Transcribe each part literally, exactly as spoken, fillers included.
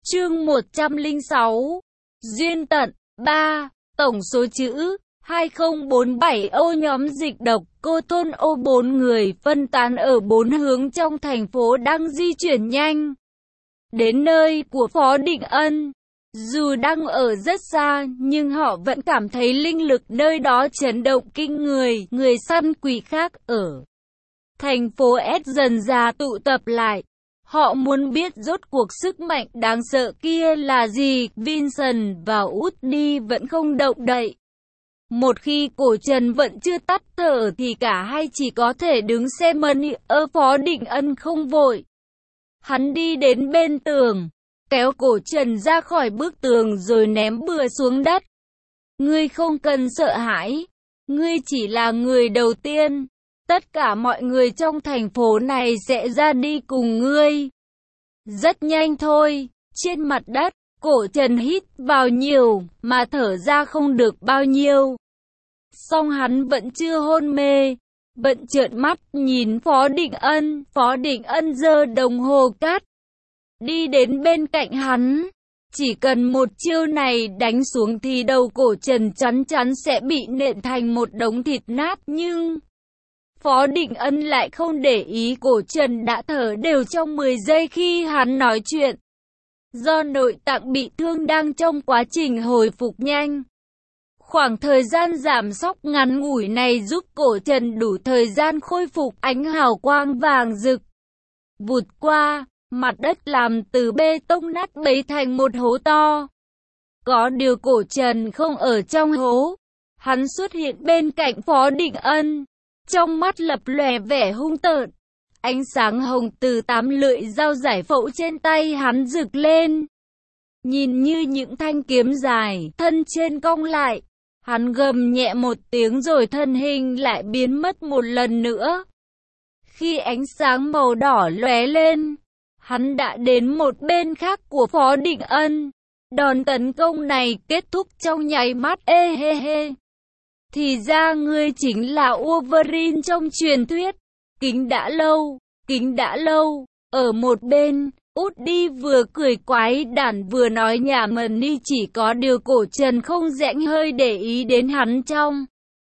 Chương một trăm lẻ sáu. Duyên tận. ba. Tổng số chữ hai không bốn bảy ô nhóm dịch độc cô thôn ô bốn người phân tán ở bốn hướng trong thành phố đang di chuyển nhanh đến nơi của Phó Định Ân. Dù đang ở rất xa, nhưng họ vẫn cảm thấy linh lực nơi đó chấn động kinh người. Người săn quỷ khác ở thành phố S dần dà tụ tập lại. Họ muốn biết rốt cuộc sức mạnh đáng sợ kia là gì. Vincent và Woody vẫn không động đậy. Một khi cổ Trần vẫn chưa tắt thở thì cả hai chỉ có thể đứng xem mân. Ơ Phó Định Ân không vội. Hắn đi đến bên tường, kéo cổ Trần ra khỏi bức tường rồi ném bừa xuống đất. Ngươi không cần sợ hãi. Ngươi chỉ là người đầu tiên. Tất cả mọi người trong thành phố này sẽ ra đi cùng ngươi. Rất nhanh thôi. Trên mặt đất, cổ Trần hít vào nhiều, mà thở ra không được bao nhiêu. Song hắn vẫn chưa hôn mê. Bận trợn mắt nhìn Phó Định Ân. Phó Định Ân giơ đồng hồ cát, đi đến bên cạnh hắn. Chỉ cần một chiêu này đánh xuống thì đầu cổ Trần chắn chắn sẽ bị nện thành một đống thịt nát. Nhưng Phó Định Ân lại không để ý, cổ Trần đã thở đều trong mười giây khi hắn nói chuyện. Do nội tạng bị thương đang trong quá trình hồi phục nhanh. Khoảng thời gian giảm sóc ngắn ngủi này giúp cổ Trần đủ thời gian khôi phục. Ánh hào quang vàng rực vụt qua, mặt đất làm từ bê tông nát bấy thành một hố to. Có điều cổ Trần không ở trong hố. Hắn xuất hiện bên cạnh Phó Định Ân. Trong mắt lập lòe vẻ hung tợn. Ánh sáng hồng từ tám lưỡi dao giải phẫu trên tay hắn rực lên. Nhìn như những thanh kiếm dài, thân trên cong lại. Hắn gầm nhẹ một tiếng rồi thân hình lại biến mất một lần nữa. Khi ánh sáng màu đỏ lóe lên, hắn đã đến một bên khác của Phó Định Ân. Đòn tấn công này kết thúc trong nháy mắt. Ê hê hê. Thì ra ngươi chính là Wolverine trong truyền thuyết. Kính đã lâu, kính đã lâu. Ở một bên, Woody vừa cười quái đản vừa nói nhảm mần đi. Chỉ có điều cổ Trần không rãnh hơi để ý đến hắn. Trong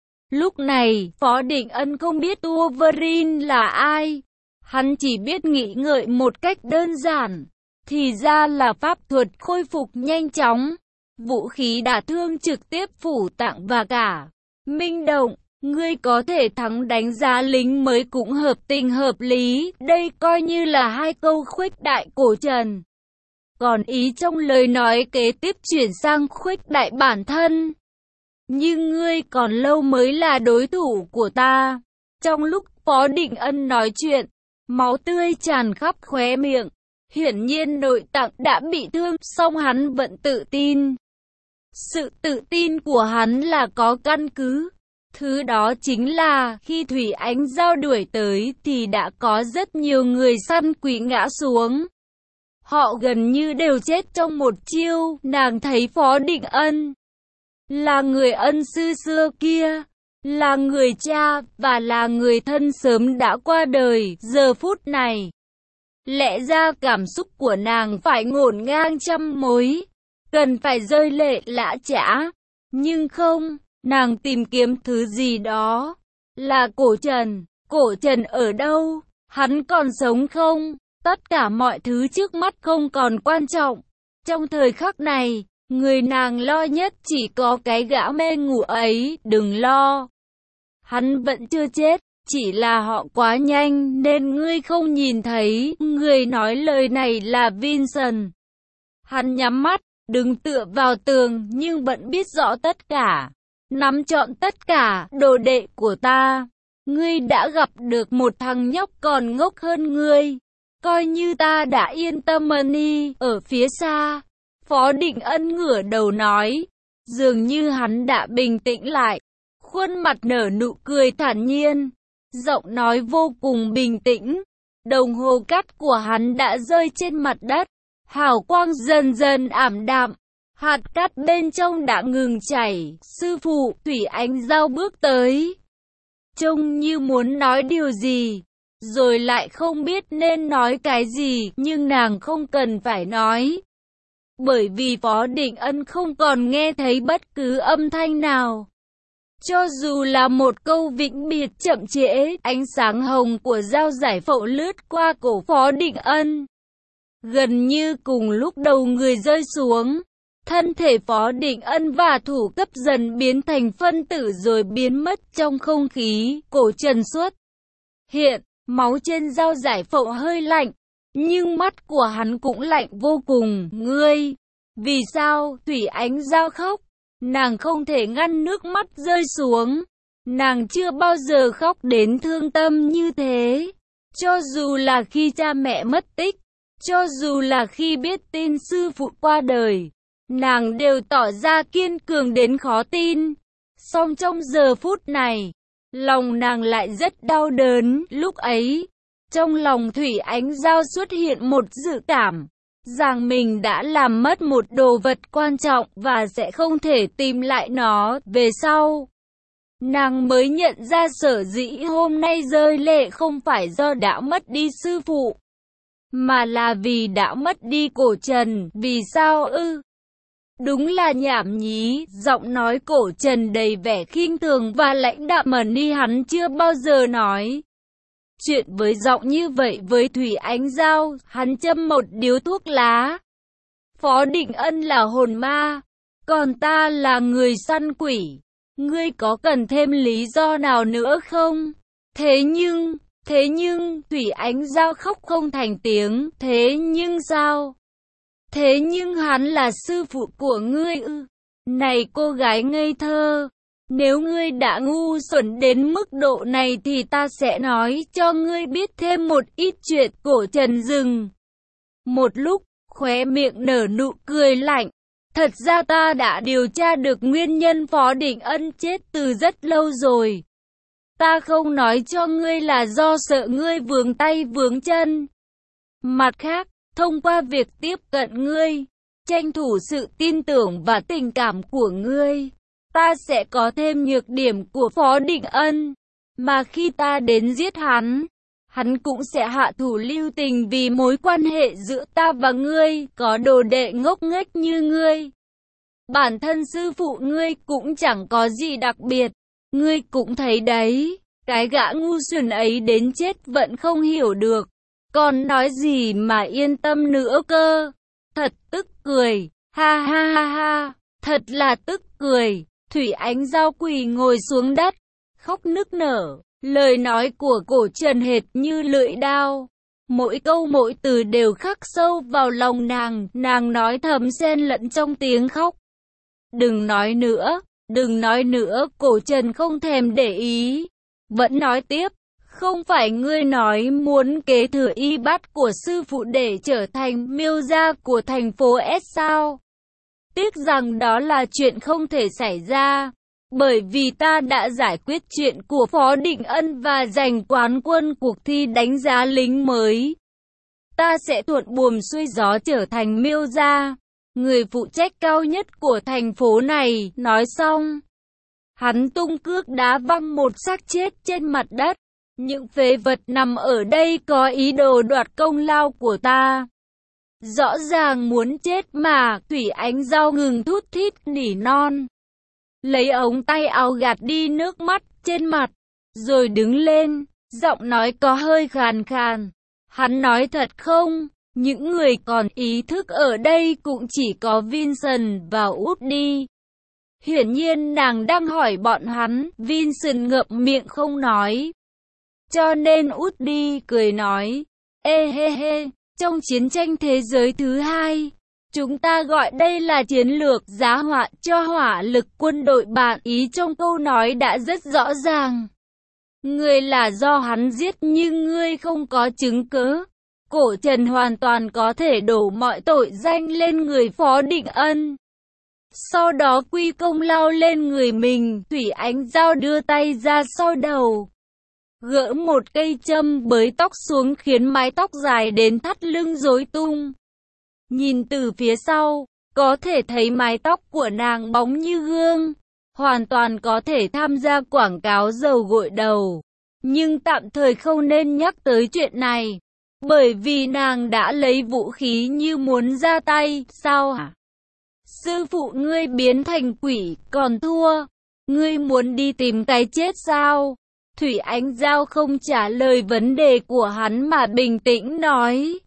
lúc này, Phó Định Ân không biết Wolverine là ai. Hắn chỉ biết nghĩ ngợi một cách đơn giản. Thì ra là pháp thuật khôi phục nhanh chóng. Vũ khí đả thương trực tiếp phủ tạng và cả minh động. Ngươi có thể thắng đánh giá lính mới cũng hợp tình hợp lý. Đây coi như là hai câu khuếch đại cổ Trần. Còn ý trong lời nói kế tiếp chuyển sang khuếch đại bản thân. Nhưng ngươi còn lâu mới là đối thủ của ta. Trong lúc Phó Định Ân nói chuyện, máu tươi tràn khắp khóe miệng. Hiển nhiên nội tạng đã bị thương, song hắn vẫn tự tin. Sự tự tin của hắn là có căn cứ. Thứ đó chính là khi Thủy Ánh Giao đuổi tới thì đã có rất nhiều người săn quỷ ngã xuống. Họ gần như đều chết trong một chiêu. Nàng thấy Phó Định Ân là người ân sư xưa kia, là người cha và là người thân sớm đã qua đời. Giờ phút này, lẽ ra cảm xúc của nàng phải ngổn ngang trăm mối, cần phải rơi lệ lã chã. Nhưng không, nàng tìm kiếm thứ gì đó. Là cổ Trần. Cổ Trần ở đâu? Hắn còn sống không? Tất cả mọi thứ trước mắt không còn quan trọng. Trong thời khắc này, người nàng lo nhất chỉ có cái gã mê ngủ ấy. Đừng lo, hắn vẫn chưa chết. Chỉ là họ quá nhanh nên ngươi không nhìn thấy. Người nói lời này là Vincent. Hắn nhắm mắt, đứng tựa vào tường nhưng vẫn biết rõ tất cả. Nắm trọn tất cả. Đồ đệ của ta, ngươi đã gặp được một thằng nhóc còn ngốc hơn ngươi. Coi như ta đã yên tâm. Money ở phía xa, Phó Định Ân ngửa đầu nói. Dường như hắn đã bình tĩnh lại. Khuôn mặt nở nụ cười thản nhiên. Giọng nói vô cùng bình tĩnh. Đồng hồ cát của hắn đã rơi trên mặt đất. Hào quang dần dần ảm đạm. Hạt cát bên trong đã ngừng chảy. Sư phụ, Thủy Ánh Giao bước tới. Trông như muốn nói điều gì, rồi lại không biết nên nói cái gì. Nhưng nàng không cần phải nói. bởi vì Phó Định Ân không còn nghe thấy bất cứ âm thanh nào. Cho dù là một câu vĩnh biệt chậm trễ, ánh sáng hồng của dao giải phẫu lướt qua cổ Phó Định Ân. Gần như cùng lúc đầu người rơi xuống, thân thể Phó Định Ân và thủ cấp dần biến thành phân tử rồi biến mất trong không khí. Cổ Trần xuất hiện, máu trên dao giải phẫu hơi lạnh, nhưng mắt của hắn cũng lạnh vô cùng. Ngươi, vì sao? Thủy Ánh Giao khóc. Nàng không thể ngăn nước mắt rơi xuống. Nàng chưa bao giờ khóc đến thương tâm như thế. Cho dù là khi cha mẹ mất tích, cho dù là khi biết tin sư phụ qua đời, nàng đều tỏ ra kiên cường đến khó tin. Song trong giờ phút này, lòng nàng lại rất đau đớn. Lúc ấy, trong lòng Thủy Ánh Giao xuất hiện một dự cảm rằng mình đã làm mất một đồ vật quan trọng và sẽ không thể tìm lại nó về sau. Nàng mới nhận ra sở dĩ hôm nay rơi lệ không phải do đã mất đi sư phụ, mà là vì đã mất đi Cổ Trần. Vì sao ư? Đúng là nhảm nhí. Giọng nói Cổ Trần đầy vẻ khinh thường và lãnh đạm mà ni hắn chưa bao giờ nói chuyện với giọng như vậy với Thủy Ánh Giao. Hắn châm một điếu thuốc lá. Phó Định Ân là hồn ma, còn ta là người săn quỷ. Ngươi có cần thêm lý do nào nữa không? Thế nhưng, thế nhưng, Thủy Ánh Giao khóc không thành tiếng. Thế nhưng sao? Thế nhưng hắn là sư phụ của ngươi ư? Này cô gái ngây thơ, nếu ngươi đã ngu xuẩn đến mức độ này thì ta sẽ nói cho ngươi biết thêm một ít chuyện. Cổ Trần dừng một lúc, khóe miệng nở nụ cười lạnh. Thật ra ta đã điều tra được nguyên nhân Phó Định Ân chết từ rất lâu rồi. Ta không nói cho ngươi là do sợ ngươi vướng tay vướng chân. Mặt khác, thông qua việc tiếp cận ngươi, tranh thủ sự tin tưởng và tình cảm của ngươi, ta sẽ có thêm nhược điểm của Phó Định Ân, mà khi ta đến giết hắn, hắn cũng sẽ hạ thủ lưu tình vì mối quan hệ giữa ta và ngươi. Có đồ đệ ngốc nghếch như ngươi, bản thân sư phụ ngươi cũng chẳng có gì đặc biệt. Ngươi cũng thấy đấy, cái gã ngu xuẩn ấy đến chết vẫn không hiểu được, còn nói gì mà yên tâm nữa cơ. Thật tức cười, ha ha ha ha, thật là tức cười. Thủy Ánh Giao quỳ ngồi xuống đất, khóc nức nở. Lời nói của Cổ Trần hệt như lưỡi đao, mỗi câu mỗi từ đều khắc sâu vào lòng nàng. Nàng nói thầm xen lẫn trong tiếng khóc. Đừng nói nữa, đừng nói nữa. Cổ Trần không thèm để ý, vẫn nói tiếp. Không phải ngươi nói muốn kế thừa y bát của sư phụ để trở thành miêu gia của thành phố S sao? Tiếc rằng đó là chuyện không thể xảy ra, bởi vì ta đã giải quyết chuyện của Phó Định Ân và giành quán quân cuộc thi đánh giá lính mới. Ta sẽ thuận buồm xuôi gió trở thành miêu gia, người phụ trách cao nhất của thành phố này. Nói xong, hắn tung cước đá văng một xác chết trên mặt đất. Những phế vật nằm ở đây có ý đồ đoạt công lao của ta. Rõ ràng muốn chết mà. Thủy Ánh Giao ngừng thút thít nỉ non, lấy ống tay áo gạt đi nước mắt trên mặt, rồi đứng lên, giọng nói có hơi khàn khàn. Hắn nói thật không? Những người còn ý thức ở đây cũng chỉ có Vincent và Woody. Hiển nhiên nàng đang hỏi bọn hắn. Vincent ngậm miệng không nói, cho nên Woody cười nói, ê hê hê, trong chiến tranh thế giới thứ hai, chúng ta gọi đây là chiến lược giá họa cho hỏa lực quân đội bạn. Ý trong câu nói đã rất rõ ràng. Ngươi là do hắn giết nhưng ngươi không có chứng cứ. Cổ Trần hoàn toàn có thể đổ mọi tội danh lên người Phó Định Ân, sau đó quy công lao lên người mình. Thủy Ánh Giao đưa tay ra sau đầu, gỡ một cây châm bới tóc xuống khiến mái tóc dài đến thắt lưng rối tung. Nhìn từ phía sau, có thể thấy mái tóc của nàng bóng như gương, hoàn toàn có thể tham gia quảng cáo dầu gội đầu. Nhưng tạm thời không nên nhắc tới chuyện này. Bởi vì nàng đã lấy vũ khí như muốn ra tay, sao hả? Sư phụ ngươi biến thành quỷ, còn thua. Ngươi muốn đi tìm cái chết sao? Thủy Ánh Giao không trả lời vấn đề của hắn mà bình tĩnh nói.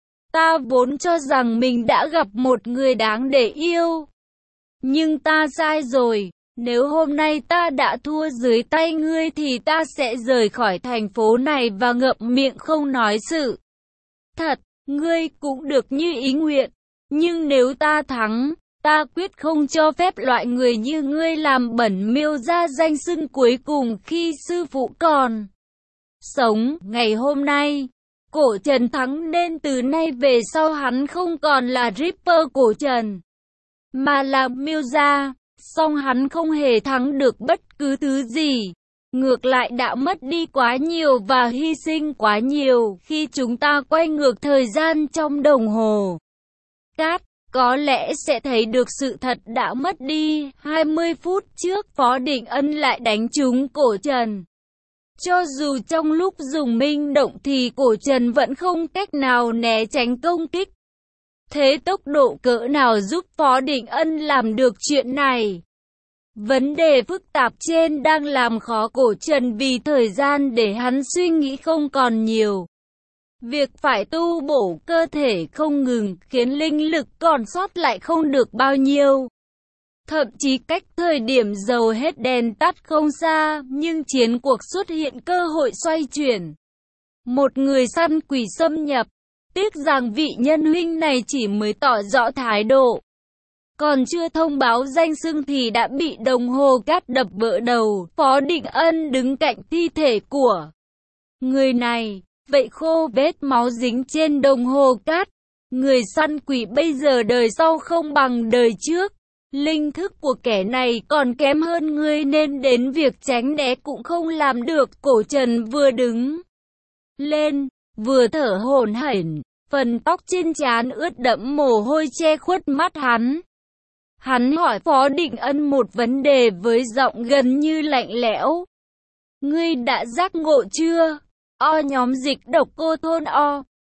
Ta vốn cho rằng mình đã gặp một người đáng để yêu. Nhưng ta sai rồi. Nếu hôm nay ta đã thua dưới tay ngươi thì ta sẽ rời khỏi thành phố này và ngậm miệng không nói sự. Thật, ngươi cũng được như ý nguyện. Nhưng nếu ta thắng, ta quyết không cho phép loại người như ngươi làm bẩn Miêu gia danh xưng cuối cùng khi sư phụ còn sống. Ngày hôm nay, Cổ Trần thắng nên từ nay về sau hắn không còn là Ripper Cổ Trần, mà là Miêu gia. Song hắn không hề thắng được bất cứ thứ gì. Ngược lại đã mất đi quá nhiều và hy sinh quá nhiều khi chúng ta quay ngược thời gian trong đồng hồ cát. Có lẽ sẽ thấy được sự thật đã mất đi. hai mươi phút trước Phó Định Ân lại đánh trúng Cổ Trần. Cho dù trong lúc dùng minh động thì Cổ Trần vẫn không cách nào né tránh công kích. Thế tốc độ cỡ nào giúp Phó Định Ân làm được chuyện này? Vấn đề phức tạp trên đang làm khó Cổ Trần vì thời gian để hắn suy nghĩ không còn nhiều. Việc phải tu bổ cơ thể không ngừng khiến linh lực còn sót lại không được bao nhiêu. Thậm chí cách thời điểm dầu hết đèn tắt không xa, nhưng chiến cuộc xuất hiện cơ hội xoay chuyển. Một người săn quỷ xâm nhập. Tiếc rằng vị nhân huynh này chỉ mới tỏ rõ thái độ. Còn chưa thông báo danh xưng thì đã bị đồng hồ cát đập vỡ đầu. Phó Định Ân đứng cạnh thi thể của người này. Vậy khô vết máu dính trên đồng hồ cát. Người săn quỷ bây giờ đời sau không bằng đời trước. Linh thức của kẻ này còn kém hơn ngươi nên đến việc tránh né cũng không làm được. Cổ Trần vừa đứng lên, vừa thở hổn hển. Phần tóc trên trán ướt đẫm mồ hôi che khuất mắt hắn. Hắn hỏi Phó Định Ân một vấn đề với giọng gần như lạnh lẽo. Ngươi đã giác ngộ chưa? O nhóm dịch độc cô thôn O.